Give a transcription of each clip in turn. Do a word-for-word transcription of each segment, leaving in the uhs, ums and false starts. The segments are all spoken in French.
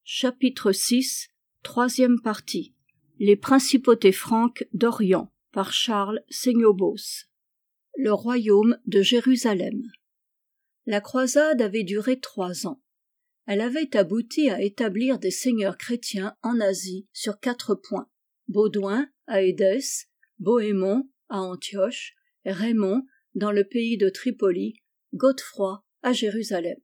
Chapitre six, troisième partie. Les principautés franques d'Orient, par Charles Seignobos. Le royaume de Jérusalem. La croisade avait duré trois ans. Elle avait abouti à établir des seigneurs chrétiens en Asie sur quatre points. Baudouin à Édesse, Bohémond à Antioche, Raymond dans le pays de Tripoli, Godefroy à Jérusalem.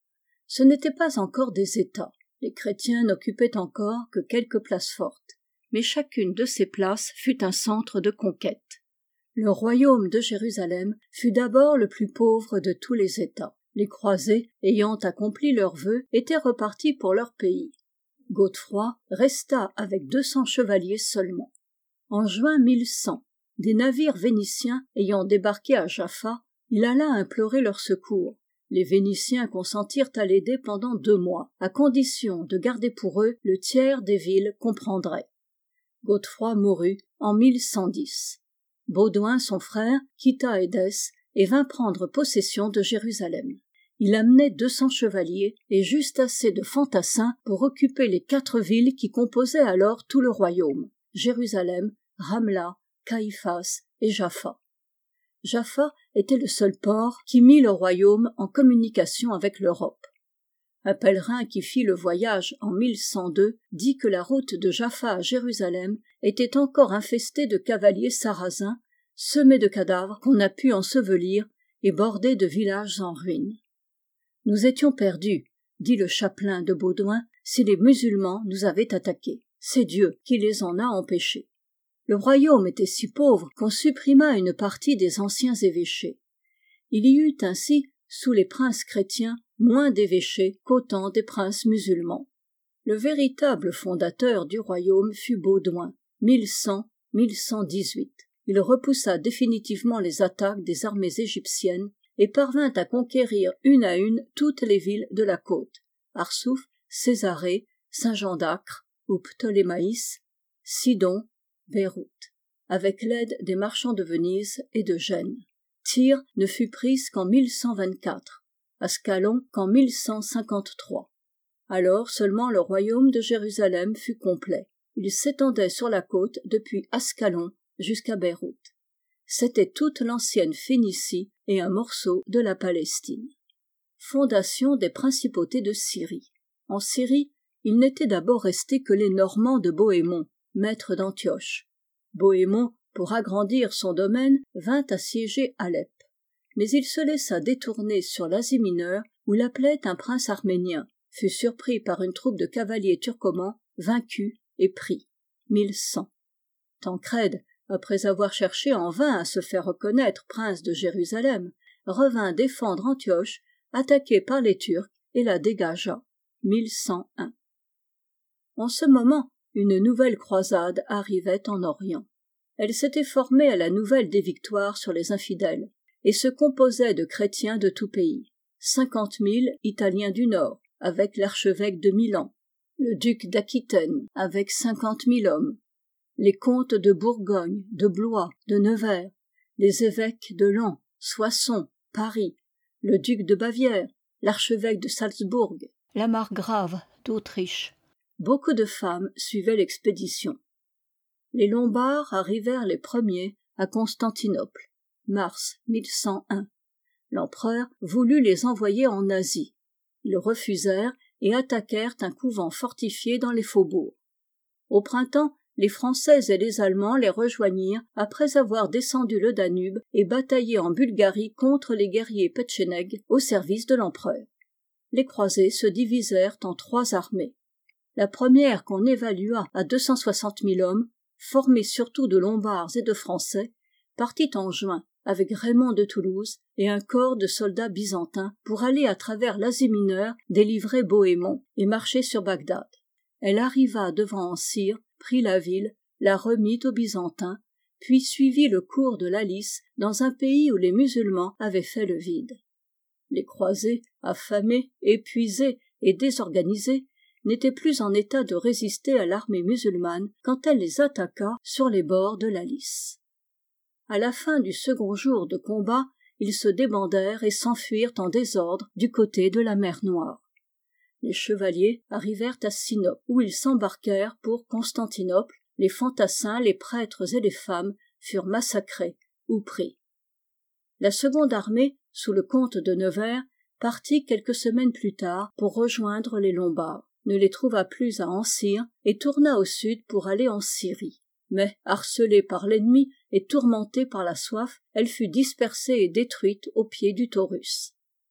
Ce n'étaient pas encore des États. Les chrétiens n'occupaient encore que quelques places fortes, mais chacune de ces places fut un centre de conquête. Le royaume de Jérusalem fut d'abord le plus pauvre de tous les États. Les croisés, ayant accompli leurs vœux, étaient repartis pour leur pays. Godefroy resta avec deux cents chevaliers seulement. En juin mille cent, des navires vénitiens ayant débarqué à Jaffa, il alla implorer leur secours. Les Vénitiens consentirent à l'aider pendant deux mois, à condition de garder pour eux le tiers des villes qu'on prendrait. Godefroy mourut en mille cent dix. Baudouin, son frère, quitta Édesse et vint prendre possession de Jérusalem. Il amenait deux cents chevaliers et juste assez de fantassins pour occuper les quatre villes qui composaient alors tout le royaume, Jérusalem, Ramla, Caïphas et Jaffa. Jaffa était le seul port qui mit le royaume en communication avec l'Europe. Un pèlerin qui fit le voyage en mille cent deux dit que la route de Jaffa à Jérusalem était encore infestée de cavaliers sarrasins, semée de cadavres qu'on a pu ensevelir et bordée de villages en ruine. « Nous étions perdus, » dit le chapelain de Baudouin, « si les musulmans nous avaient attaqués. C'est Dieu qui les en a empêchés. » Le royaume était si pauvre qu'on supprima une partie des anciens évêchés. Il y eut ainsi, sous les princes chrétiens, moins d'évêchés qu'au temps des princes musulmans. Le véritable fondateur du royaume fut Baudouin, mille cent à mille cent dix-huit. Il repoussa définitivement les attaques des armées égyptiennes et parvint à conquérir une à une toutes les villes de la côte, Arsouf, Césarée, Saint-Jean d'Acre ou Ptolémaïs, Sidon, Beyrouth, avec l'aide des marchands de Venise et de Gênes. Tyr ne fut prise qu'en mille cent vingt-quatre, Ascalon qu'en mille cent cinquante-trois. Alors seulement le royaume de Jérusalem fut complet. Il s'étendait sur la côte depuis Ascalon jusqu'à Beyrouth. C'était toute l'ancienne Phénicie et un morceau de la Palestine. Fondation des principautés de Syrie. En Syrie, il n'était d'abord resté que les Normands de Bohémond, maître d'Antioche. Bohémond, pour agrandir son domaine, vint assiéger Alep. Mais il se laissa détourner sur l'Asie mineure, où l'appelait un prince arménien, fut surpris par une troupe de cavaliers turcomans, vaincu et pris. mille cent. Tancrède, après avoir cherché en vain à se faire reconnaître prince de Jérusalem, revint défendre Antioche, attaquée par les Turcs, et la dégagea. mille cent un. En ce moment, une nouvelle croisade arrivait en Orient. Elle s'était formée à la nouvelle des victoires sur les infidèles et se composait de chrétiens de tout pays. Cinquante mille Italiens du Nord, avec l'archevêque de Milan, le duc d'Aquitaine, avec cinquante mille hommes, les comtes de Bourgogne, de Blois, de Nevers, les évêques de Laon, Soissons, Paris, le duc de Bavière, l'archevêque de Salzbourg, la margrave d'Autriche. Beaucoup de femmes suivaient l'expédition. Les Lombards arrivèrent les premiers à Constantinople, mars mille cent un. L'empereur voulut les envoyer en Asie. Ils refusèrent et attaquèrent un couvent fortifié dans les faubourgs. Au printemps, les Français et les Allemands les rejoignirent après avoir descendu le Danube et bataillé en Bulgarie contre les guerriers petchénègues au service de l'empereur. Les croisés se divisèrent en trois armées. La première, qu'on évalua à deux cent soixante mille hommes, formée surtout de Lombards et de Français, partit en juin avec Raymond de Toulouse et un corps de soldats byzantins pour aller à travers l'Asie mineure délivrer Bohémond et marcher sur Bagdad. Elle arriva devant Ancyre, prit la ville, la remit aux Byzantins, puis suivit le cours de l'Alice dans un pays où les musulmans avaient fait le vide. Les croisés, affamés, épuisés et désorganisés, n'étaient plus en état de résister à l'armée musulmane quand elle les attaqua sur les bords de l'Alice. À la fin du second jour de combat, ils se débandèrent et s'enfuirent en désordre du côté de la mer Noire. Les chevaliers arrivèrent à Sinope, où ils s'embarquèrent pour Constantinople. Les fantassins, les prêtres et les femmes furent massacrés ou pris. La seconde armée, sous le comte de Nevers, partit quelques semaines plus tard pour rejoindre les Lombards, ne les trouva plus à Ancyre et tourna au sud pour aller en Syrie. Mais, harcelée par l'ennemi et tourmentée par la soif, elle fut dispersée et détruite au pied du Taurus.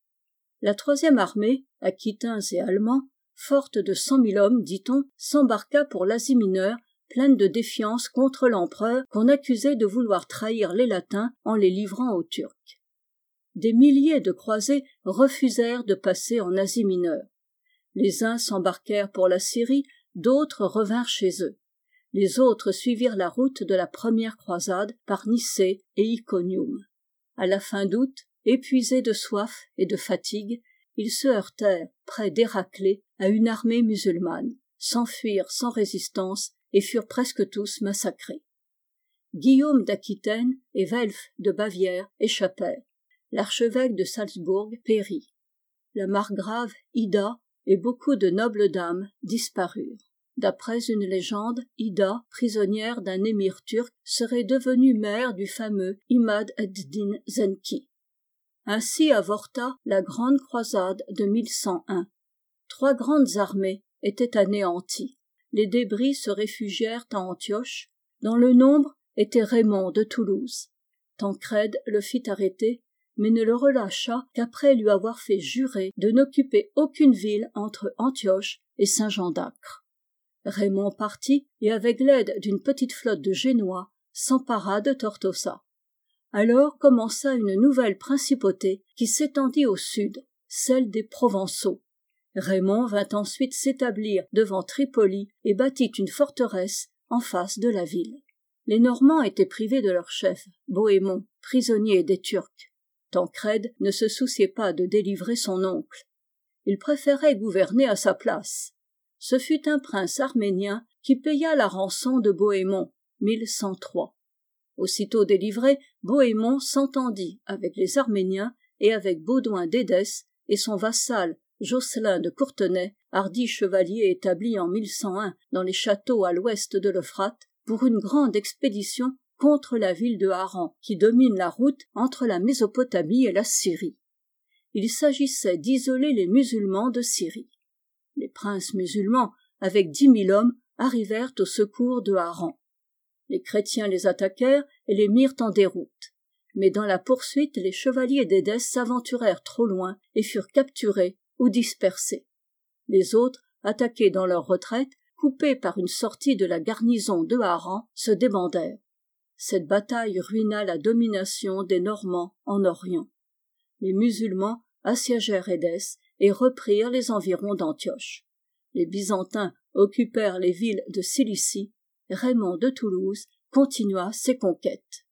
La troisième armée, Aquitains et Allemands, forte de cent mille hommes, dit-on, s'embarqua pour l'Asie mineure, pleine de défiance contre l'empereur qu'on accusait de vouloir trahir les Latins en les livrant aux Turcs. Des milliers de croisés refusèrent de passer en Asie mineure. Les uns s'embarquèrent pour la Syrie, d'autres revinrent chez eux. Les autres suivirent la route de la première croisade par Nicée et Iconium. À la fin d'août, épuisés de soif et de fatigue, ils se heurtèrent, près d'Héraclée, à une armée musulmane, s'enfuirent sans résistance et furent presque tous massacrés. Guillaume d'Aquitaine et Welf de Bavière échappèrent. L'archevêque de Salzbourg périt. La margrave Ida et beaucoup de nobles dames disparurent. D'après une légende, Ida, prisonnière d'un émir turc, serait devenue mère du fameux Imad ed-Din Zenki. Ainsi avorta la grande croisade de mille cent un. Trois grandes armées étaient anéanties. Les débris se réfugièrent à Antioche. Dans le nombre était Raymond de Toulouse. Tancrède le fit arrêter, mais ne le relâcha qu'après lui avoir fait jurer de n'occuper aucune ville entre Antioche et Saint-Jean-d'Acre. Raymond partit et avec l'aide d'une petite flotte de Génois s'empara de Tortosa. Alors commença une nouvelle principauté qui s'étendit au sud, celle des Provençaux. Raymond vint ensuite s'établir devant Tripoli et bâtit une forteresse en face de la ville. Les Normands étaient privés de leur chef, Bohémond, prisonnier des Turcs. Tancrède ne se souciait pas de délivrer son oncle. Il préférait gouverner à sa place. Ce fut un prince arménien qui paya la rançon de Bohémond, mille cent trois. Aussitôt délivré, Bohémond s'entendit avec les Arméniens et avec Baudouin d'Édesse et son vassal Joscelin de Courtenay, hardi chevalier établi en mille cent un dans les châteaux à l'ouest de l'Euphrate, pour une grande expédition contre la ville de Harran, qui domine la route entre la Mésopotamie et la Syrie. Il s'agissait d'isoler les musulmans de Syrie. Les princes musulmans, avec dix mille hommes, arrivèrent au secours de Harran. Les chrétiens les attaquèrent et les mirent en déroute. Mais dans la poursuite, les chevaliers d'Édesse s'aventurèrent trop loin et furent capturés ou dispersés. Les autres, attaqués dans leur retraite, coupés par une sortie de la garnison de Harran, se débandèrent. Cette bataille ruina la domination des Normands en Orient. Les musulmans assiégèrent Édesse et reprirent les environs d'Antioche. Les Byzantins occupèrent les villes de Cilicie. Raymond de Toulouse continua ses conquêtes.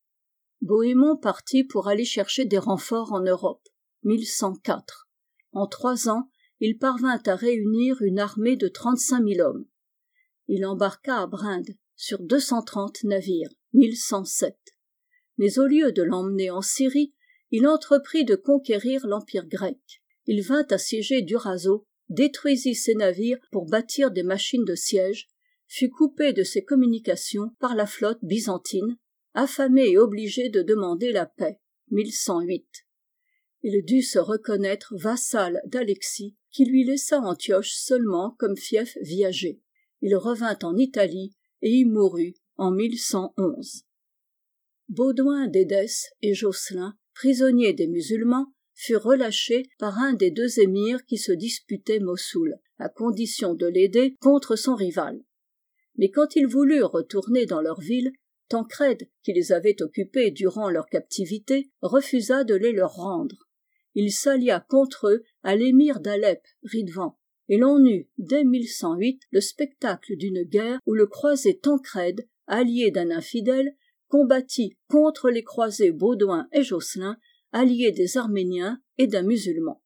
Bohémond partit pour aller chercher des renforts en Europe, mille cent quatre. En trois ans, il parvint à réunir une armée de trente-cinq mille hommes. Il embarqua à Brinde sur deux cent trente navires, mille cent sept. Mais au lieu de l'emmener en Syrie, il entreprit de conquérir l'Empire grec. Il vint assiéger Durazzo, détruisit ses navires pour bâtir des machines de siège, fut coupé de ses communications par la flotte byzantine, affamé et obligé de demander la paix, mille cent huit. Il dut se reconnaître vassal d'Alexis, qui lui laissa Antioche seulement comme fief viager. Il revint en Italie et y mourut en mille cent onze. Baudouin d'Édesse et Joscelin, prisonniers des musulmans, furent relâchés par un des deux émirs qui se disputaient Mossoul, à condition de l'aider contre son rival. Mais quand ils voulurent retourner dans leur ville, Tancrède, qui les avait occupés durant leur captivité, refusa de les leur rendre. Il s'allia contre eux à l'émir d'Alep, Ridvan, et l'on eut, dès mille cent huit, le spectacle d'une guerre où le croisé Tancrède, allié d'un infidèle, combattit contre les croisés Baudouin et Joscelin, alliés des Arméniens et d'un musulman.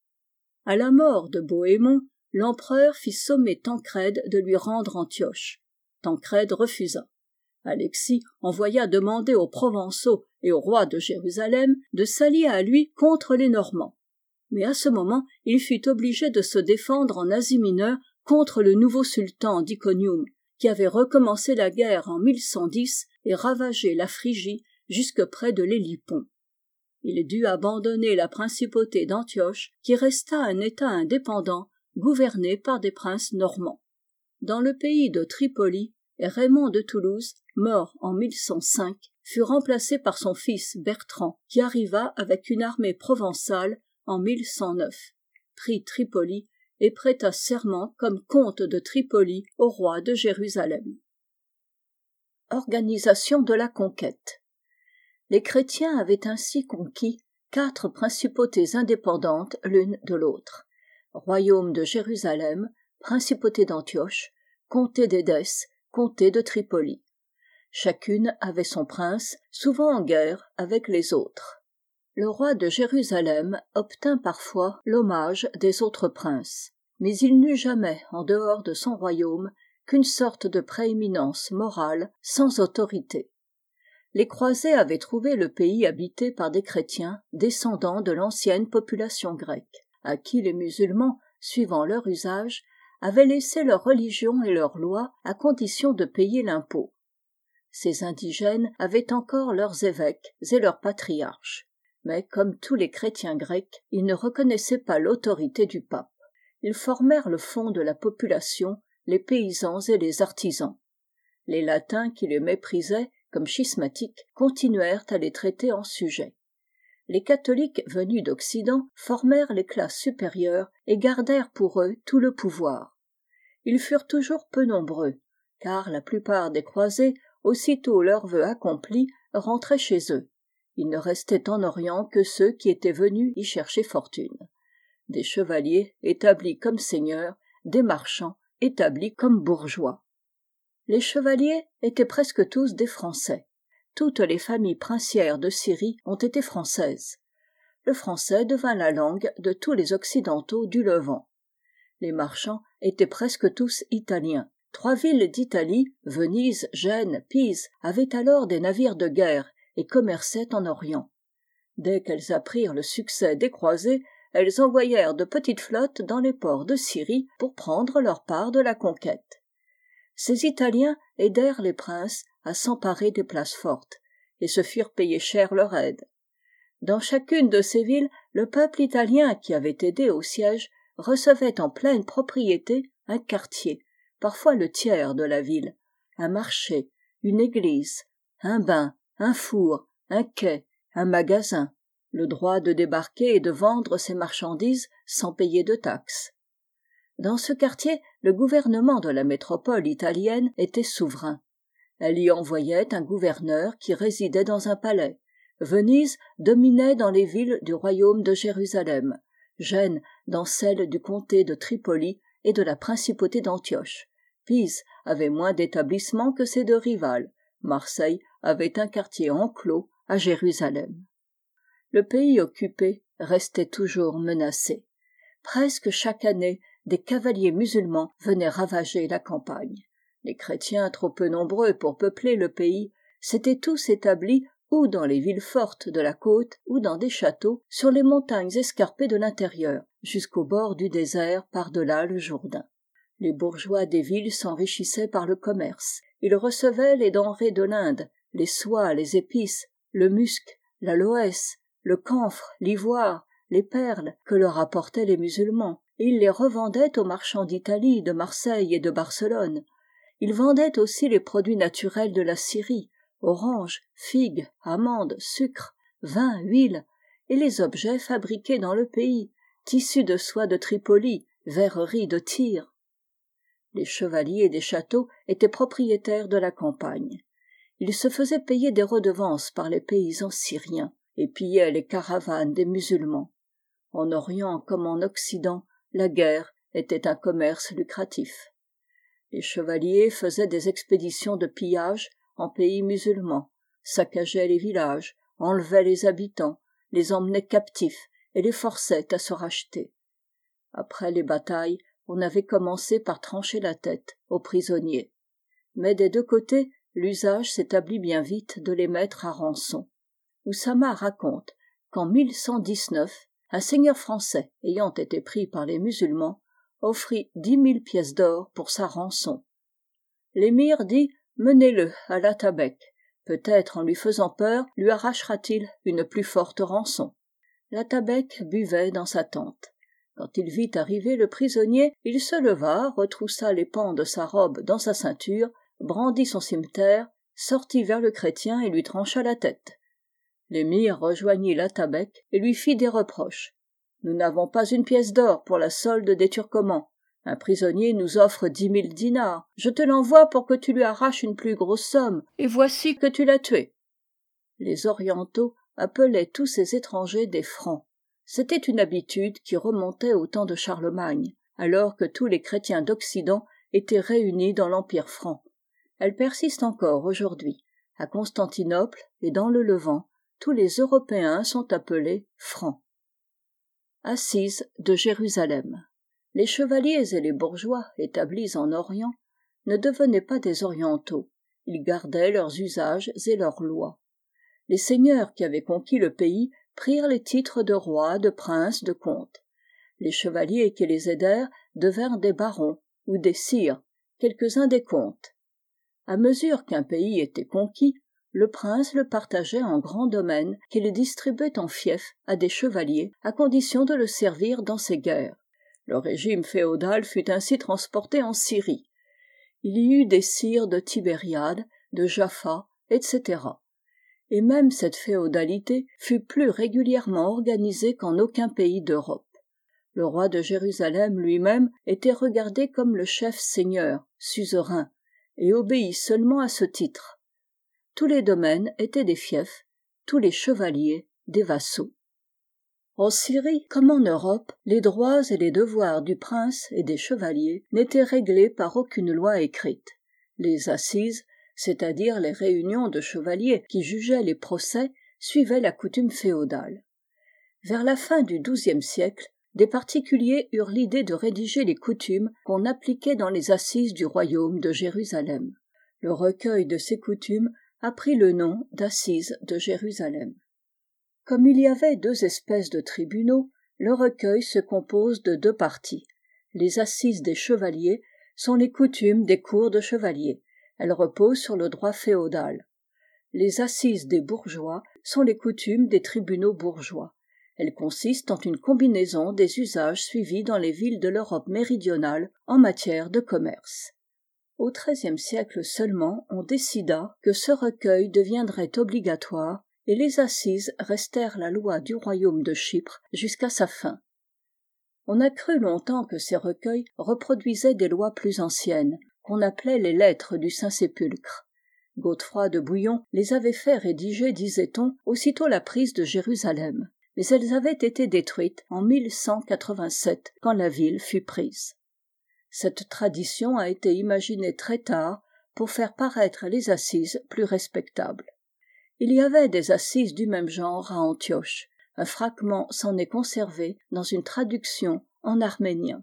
À la mort de Bohémond, l'empereur fit sommer Tancrède de lui rendre Antioche. Tancrède refusa. Alexis envoya demander aux Provençaux et au roi de Jérusalem de s'allier à lui contre les Normands. Mais à ce moment, il fut obligé de se défendre en Asie mineure contre le nouveau sultan d'Iconium, qui avait recommencé la guerre en mille cent dix et ravagé la Phrygie jusque près de l'Hélipon. Il dut abandonner la principauté d'Antioche, qui resta un État indépendant, gouverné par des princes normands. Dans le pays de Tripoli, Raymond de Toulouse, mort en mille cent cinq, fut remplacé par son fils Bertrand, qui arriva avec une armée provençale en mille cent neuf, prit Tripoli et prêta serment comme comte de Tripoli au roi de Jérusalem. Organisation de la conquête. Les chrétiens avaient ainsi conquis quatre principautés indépendantes l'une de l'autre. Royaume de Jérusalem, principauté d'Antioche, comté d'Édesse, comté de Tripoli. Chacune avait son prince, souvent en guerre avec les autres. Le roi de Jérusalem obtint parfois l'hommage des autres princes, mais il n'eut jamais, en dehors de son royaume, qu'une sorte de prééminence morale sans autorité. Les croisés avaient trouvé le pays habité par des chrétiens descendants de l'ancienne population grecque, à qui les musulmans, suivant leur usage, avaient laissé leur religion et leurs lois à condition de payer l'impôt. Ces indigènes avaient encore leurs évêques et leurs patriarches, mais comme tous les chrétiens grecs, ils ne reconnaissaient pas l'autorité du pape. Ils formèrent le fond de la population, les paysans et les artisans. Les latins qui les méprisaient comme schismatiques continuèrent à les traiter en sujets. Les catholiques venus d'Occident formèrent les classes supérieures et gardèrent pour eux tout le pouvoir. Ils furent toujours peu nombreux, car la plupart des croisés, aussitôt leur vœu accompli, rentraient chez eux. Il ne restait en Orient que ceux qui étaient venus y chercher fortune. Des chevaliers établis comme seigneurs, des marchands établis comme bourgeois. Les chevaliers étaient presque tous des Français. Toutes les familles princières de Syrie ont été françaises. Le français devint la langue de tous les occidentaux du Levant. Les marchands étaient presque tous italiens. Trois villes d'Italie, Venise, Gênes, Pise, avaient alors des navires de guerre et commerçaient en Orient. Dès qu'elles apprirent le succès des croisés, elles envoyèrent de petites flottes dans les ports de Syrie pour prendre leur part de la conquête. Ces Italiens aidèrent les princes à s'emparer des places fortes et se firent payer cher leur aide. Dans chacune de ces villes, le peuple italien qui avait aidé au siège recevait en pleine propriété un quartier, parfois le tiers de la ville, un marché, une église, un bain, un four, un quai, un magasin, le droit de débarquer et de vendre ses marchandises sans payer de taxes. Dans ce quartier, le gouvernement de la métropole italienne était souverain. Elle y envoyait un gouverneur qui résidait dans un palais. Venise dominait dans les villes du royaume de Jérusalem, Gênes dans celle du comté de Tripoli et de la principauté d'Antioche. Pise avait moins d'établissements que ses deux rivales. Marseille avait un quartier enclos à Jérusalem. Le pays occupé restait toujours menacé. Presque chaque année, des cavaliers musulmans venaient ravager la campagne. Les chrétiens, trop peu nombreux pour peupler le pays, s'étaient tous établis ou dans les villes fortes de la côte ou dans des châteaux sur les montagnes escarpées de l'intérieur, jusqu'au bord du désert par-delà le Jourdain. Les bourgeois des villes s'enrichissaient par le commerce. Ils recevaient les denrées de l'Inde, les soies, les épices, le musc, l'aloès, le camphre, l'ivoire, les perles que leur apportaient les musulmans, et ils les revendaient aux marchands d'Italie, de Marseille et de Barcelone. Ils vendaient aussi les produits naturels de la Syrie, oranges, figues, amandes, sucre, vin, huile, et les objets fabriqués dans le pays, tissus de soie de Tripoli, verreries de Tyr. Les chevaliers des châteaux étaient propriétaires de la campagne. Ils se faisaient payer des redevances par les paysans syriens et pillaient les caravanes des musulmans. En Orient comme en Occident, la guerre était un commerce lucratif. Les chevaliers faisaient des expéditions de pillage en pays musulmans, saccageaient les villages, enlevaient les habitants, les emmenaient captifs et les forçaient à se racheter. Après les batailles, on avait commencé par trancher la tête aux prisonniers. Mais des deux côtés, l'usage s'établit bien vite de les mettre à rançon. Oussama raconte qu'en mille cent dix-neuf, un seigneur français ayant été pris par les musulmans offrit dix mille pièces d'or pour sa rançon. L'émir dit « Menez-le à l'Atabek, peut-être en lui faisant peur lui arrachera-t-il une plus forte rançon. » L'Atabek buvait dans sa tente. Quand il vit arriver le prisonnier, il se leva, retroussa les pans de sa robe dans sa ceinture, brandit son cimeterre, sortit vers le chrétien et lui trancha la tête. L'émir rejoignit l'Atabek et lui fit des reproches. « Nous n'avons pas une pièce d'or pour la solde des Turcomans. Un prisonnier nous offre dix mille dinars. Je te l'envoie pour que tu lui arraches une plus grosse somme, et voici que tu l'as tué. » Les Orientaux appelaient tous ces étrangers des Francs. C'était une habitude qui remontait au temps de Charlemagne, alors que tous les chrétiens d'Occident étaient réunis dans l'Empire franc. Elle persiste encore aujourd'hui. À Constantinople et dans le Levant, tous les Européens sont appelés Francs. Assises de Jérusalem. Les chevaliers et les bourgeois établis en Orient ne devenaient pas des Orientaux. Ils gardaient leurs usages et leurs lois. Les seigneurs qui avaient conquis le pays prirent les titres de rois, de princes, de comtes. Les chevaliers qui les aidèrent devinrent des barons ou des sires, quelques-uns des comtes. À mesure qu'un pays était conquis, le prince le partageait en grands domaines qu'il distribuait en fiefs à des chevaliers, à condition de le servir dans ses guerres. Le régime féodal fut ainsi transporté en Syrie. Il y eut des sires de Tibériade, de Jaffa, et cetera. Et même cette féodalité fut plus régulièrement organisée qu'en aucun pays d'Europe. Le roi de Jérusalem lui-même était regardé comme le chef seigneur, suzerain, et obéit seulement à ce titre. Tous les domaines étaient des fiefs, tous les chevaliers des vassaux. En Syrie, comme en Europe, les droits et les devoirs du prince et des chevaliers n'étaient réglés par aucune loi écrite. Les assises, c'est-à-dire les réunions de chevaliers qui jugeaient les procès, suivaient la coutume féodale. Vers la fin du douzième siècle, des particuliers eurent l'idée de rédiger les coutumes qu'on appliquait dans les assises du royaume de Jérusalem. Le recueil de ces coutumes a pris le nom d'Assises de Jérusalem. Comme il y avait deux espèces de tribunaux, le recueil se compose de deux parties. Les assises des chevaliers sont les coutumes des cours de chevaliers. Elles reposent sur le droit féodal. Les assises des bourgeois sont les coutumes des tribunaux bourgeois. Elles consistent en une combinaison des usages suivis dans les villes de l'Europe méridionale en matière de commerce. Au treizième siècle seulement, on décida que ce recueil deviendrait obligatoire et les assises restèrent la loi du royaume de Chypre jusqu'à sa fin. On a cru longtemps que ces recueils reproduisaient des lois plus anciennes, qu'on appelait les lettres du Saint-Sépulcre. Godefroy de Bouillon les avait fait rédiger, disait-on, aussitôt la prise de Jérusalem, mais elles avaient été détruites en mille cent quatre-vingt-sept quand la ville fut prise. Cette tradition a été imaginée très tard pour faire paraître les assises plus respectables. Il y avait des assises du même genre à Antioche. Un fragment s'en est conservé dans une traduction en arménien.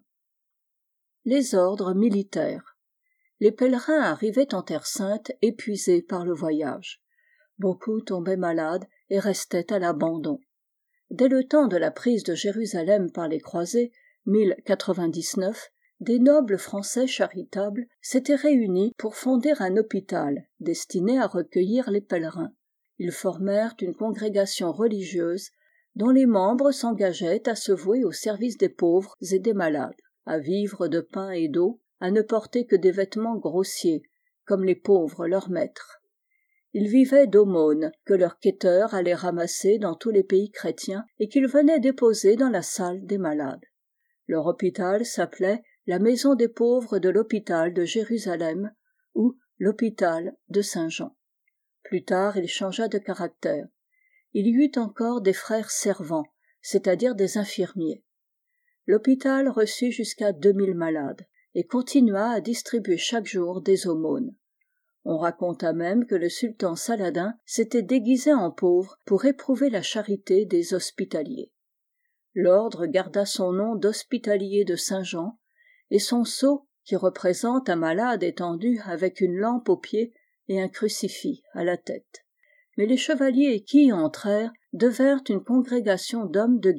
Les ordres militaires. Les pèlerins arrivaient en Terre sainte épuisés par le voyage. Beaucoup tombaient malades et restaient à l'abandon. Dès le temps de la prise de Jérusalem par les croisés, mille quatre-vingt-dix-neuf, des nobles français charitables s'étaient réunis pour fonder un hôpital destiné à recueillir les pèlerins. Ils formèrent une congrégation religieuse dont les membres s'engageaient à se vouer au service des pauvres et des malades, à vivre de pain et d'eau, à ne porter que des vêtements grossiers, comme les pauvres leurs maîtres. Ils vivaient d'aumônes que leurs quêteurs allaient ramasser dans tous les pays chrétiens et qu'ils venaient déposer dans la salle des malades. Leur hôpital s'appelait la Maison des pauvres de l'hôpital de Jérusalem ou l'hôpital de Saint-Jean. Plus tard, il changea de caractère. Il y eut encore des frères servants, c'est-à-dire des infirmiers. L'hôpital reçut jusqu'à deux mille malades et continua à distribuer chaque jour des aumônes. On raconta même que le sultan Saladin s'était déguisé en pauvre pour éprouver la charité des hospitaliers. L'ordre garda son nom d'hospitalier de Saint-Jean, et son sceau, qui représente un malade étendu avec une lampe aux pieds et un crucifix à la tête. Mais les chevaliers qui y entrèrent devinrent une congrégation d'hommes de guerre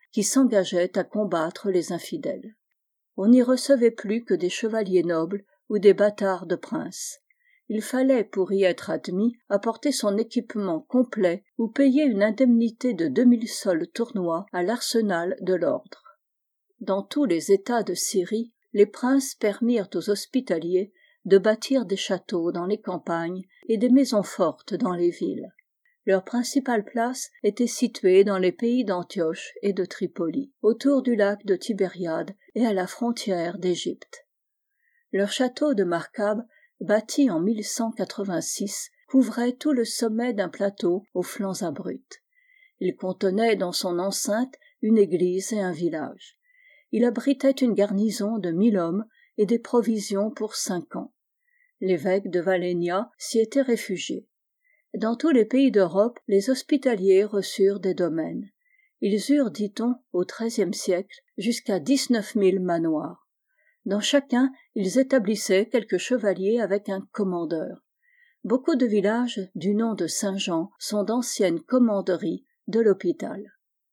qui s'engageaient à combattre les infidèles. On n'y recevait plus que des chevaliers nobles ou des bâtards de princes. Il fallait, pour y être admis, apporter son équipement complet ou payer une indemnité de deux mille sols tournois à l'arsenal de l'ordre. Dans tous les États de Syrie, les princes permirent aux hospitaliers de bâtir des châteaux dans les campagnes et des maisons fortes dans les villes. Leur principale place était située dans les pays d'Antioche et de Tripoli, autour du lac de Tibériade et à la frontière d'Égypte. Leur château de Markab, bâti en mille cent quatre-vingt-six, couvrait tout le sommet d'un plateau aux flancs abrupts. Il contenait dans son enceinte une église et un village. Il abritait une garnison de mille hommes et des provisions pour cinq ans. L'évêque de Valénia s'y était réfugié. Dans tous les pays d'Europe, les hospitaliers reçurent des domaines. Ils eurent, dit-on, au treizième siècle, jusqu'à dix-neuf mille manoirs. Dans chacun, ils établissaient quelques chevaliers avec un commandeur. Beaucoup de villages du nom de Saint-Jean sont d'anciennes commanderies de l'hôpital.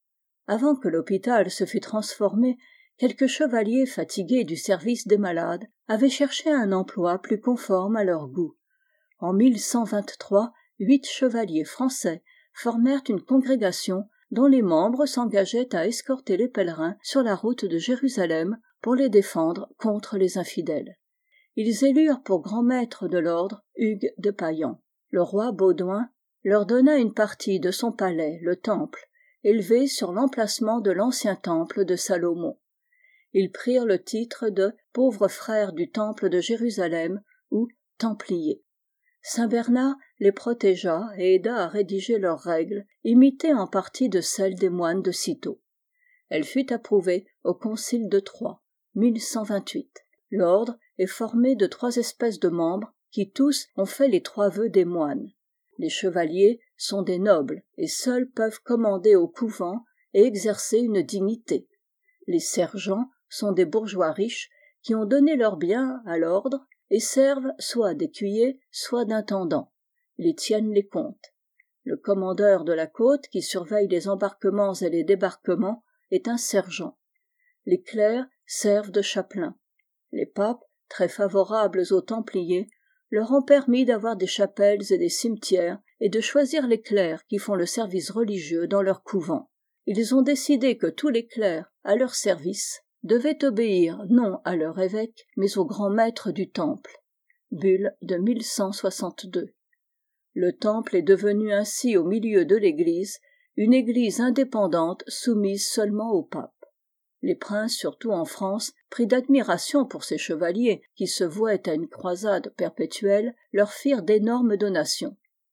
Avant que l'hôpital se fût transformé, quelques chevaliers fatigués du service des malades avaient cherché un emploi plus conforme à leur goût. En mille cent vingt-trois, huit chevaliers français formèrent une congrégation dont les membres s'engageaient à escorter les pèlerins sur la route de Jérusalem pour les défendre contre les infidèles. Ils élurent pour grand maître de l'ordre Hugues de Payan. Le roi Baudouin leur donna une partie de son palais, le Temple, élevé sur l'emplacement de l'ancien temple de Salomon. Ils prirent le titre de pauvres frères du temple de Jérusalem ou templiers. Saint Bernard les protégea et aida à rédiger leurs règles, imitées en partie de celles des moines de Cîteaux. Elle fut approuvée au concile de Troyes, mille cent vingt-huit. L'ordre est formé de trois espèces de membres qui tous ont fait les trois vœux des moines. Les chevaliers sont des nobles et seuls peuvent commander au couvent et exercer une dignité. Les sergents sont des bourgeois riches qui ont donné leurs biens à l'ordre et servent soit d'écuyers, soit d'intendants. Ils tiennent les comptes. Le commandeur de la côte qui surveille les embarquements et les débarquements est un sergent. Les clercs servent de chapelains. Les papes, très favorables aux Templiers, leur ont permis d'avoir des chapelles et des cimetières et de choisir les clercs qui font le service religieux dans leur couvent. Ils ont décidé que tous les clercs, à leur service, devaient obéir non à leur évêque, mais au grand maître du temple. Bulle de mille cent soixante-deux. Le temple est devenu ainsi au milieu de l'Église, une Église indépendante soumise seulement au pape. Les princes, surtout en France, pris d'admiration pour ces chevaliers qui se vouaient à une croisade perpétuelle, leur firent d'énormes donations.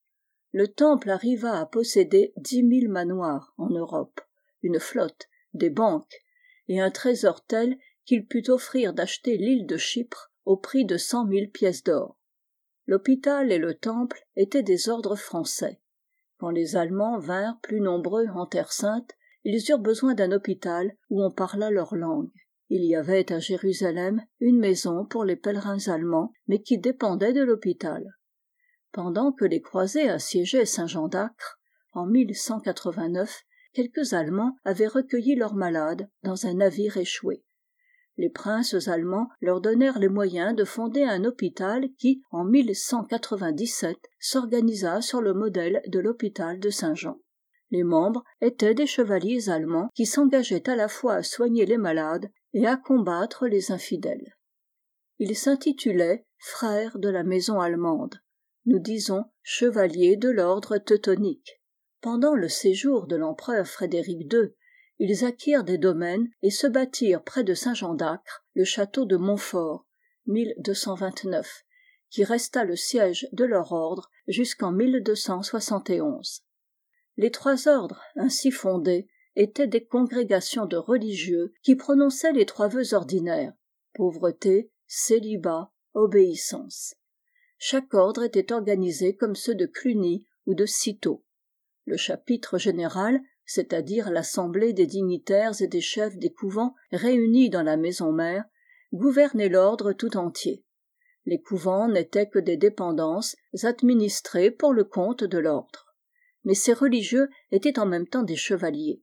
Le temple arriva à posséder dix mille manoirs en Europe, une flotte, des banques, et un trésor tel qu'il put offrir d'acheter l'île de Chypre au prix de cent mille pièces d'or. L'hôpital et le temple étaient des ordres français. Quand les Allemands vinrent plus nombreux en Terre sainte, ils eurent besoin d'un hôpital où on parlât leur langue. Il y avait à Jérusalem une maison pour les pèlerins allemands, mais qui dépendait de l'hôpital. Pendant que les croisés assiégeaient Saint-Jean d'Acre, en mille cent quatre-vingt-neuf, quelques Allemands avaient recueilli leurs malades dans un navire échoué. Les princes allemands leur donnèrent les moyens de fonder un hôpital qui, en mille cent quatre-vingt-dix-sept, s'organisa sur le modèle de l'hôpital de Saint-Jean. Les membres étaient des chevaliers allemands qui s'engageaient à la fois à soigner les malades et à combattre les infidèles. Ils s'intitulaient « Frères de la maison allemande ». Nous disons « Chevaliers de l'ordre teutonique ». Pendant le séjour de l'empereur Frédéric deux, ils acquirent des domaines et se bâtirent près de Saint-Jean d'Acre le château de Montfort, mille deux cent vingt-neuf, qui resta le siège de leur ordre jusqu'en mille deux cent soixante et onze. Les trois ordres ainsi fondés étaient des congrégations de religieux qui prononçaient les trois vœux ordinaires, pauvreté, célibat, obéissance. Chaque ordre était organisé comme ceux de Cluny ou de Cîteaux. Le chapitre général, c'est-à-dire l'assemblée des dignitaires et des chefs des couvents réunis dans la maison mère, gouvernait l'ordre tout entier. Les couvents n'étaient que des dépendances administrées pour le compte de l'ordre. Mais ces religieux étaient en même temps des chevaliers.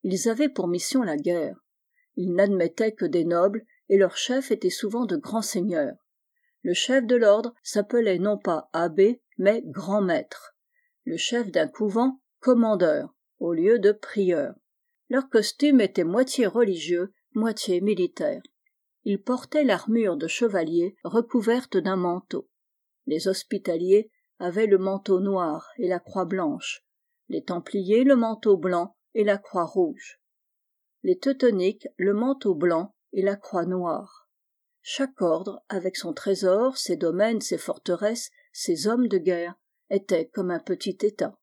Ils avaient pour mission la guerre. Ils n'admettaient que des nobles, et leurs chefs étaient souvent de grands seigneurs. Le chef de l'ordre s'appelait non pas abbé, mais grand maître. Le chef d'un couvent, commandeur, au lieu de prieur. Leur costume était moitié religieux, moitié militaire. Ils portaient l'armure de chevalier recouverte d'un manteau. Les hospitaliers avaient le manteau noir et la croix blanche, les templiers le manteau blanc et la croix rouge, les teutoniques le manteau blanc et la croix noire. Chaque ordre, avec son trésor, ses domaines, ses forteresses, ses hommes de guerre, était comme un petit État.